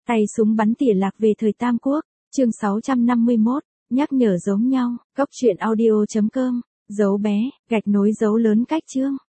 Tay súng bắn tỉa lạc về thời Tam Quốc, chương 651, nhắc nhở giống nhau, cốc truyện audio.com, dấu bé, gạch nối dấu lớn cách chương.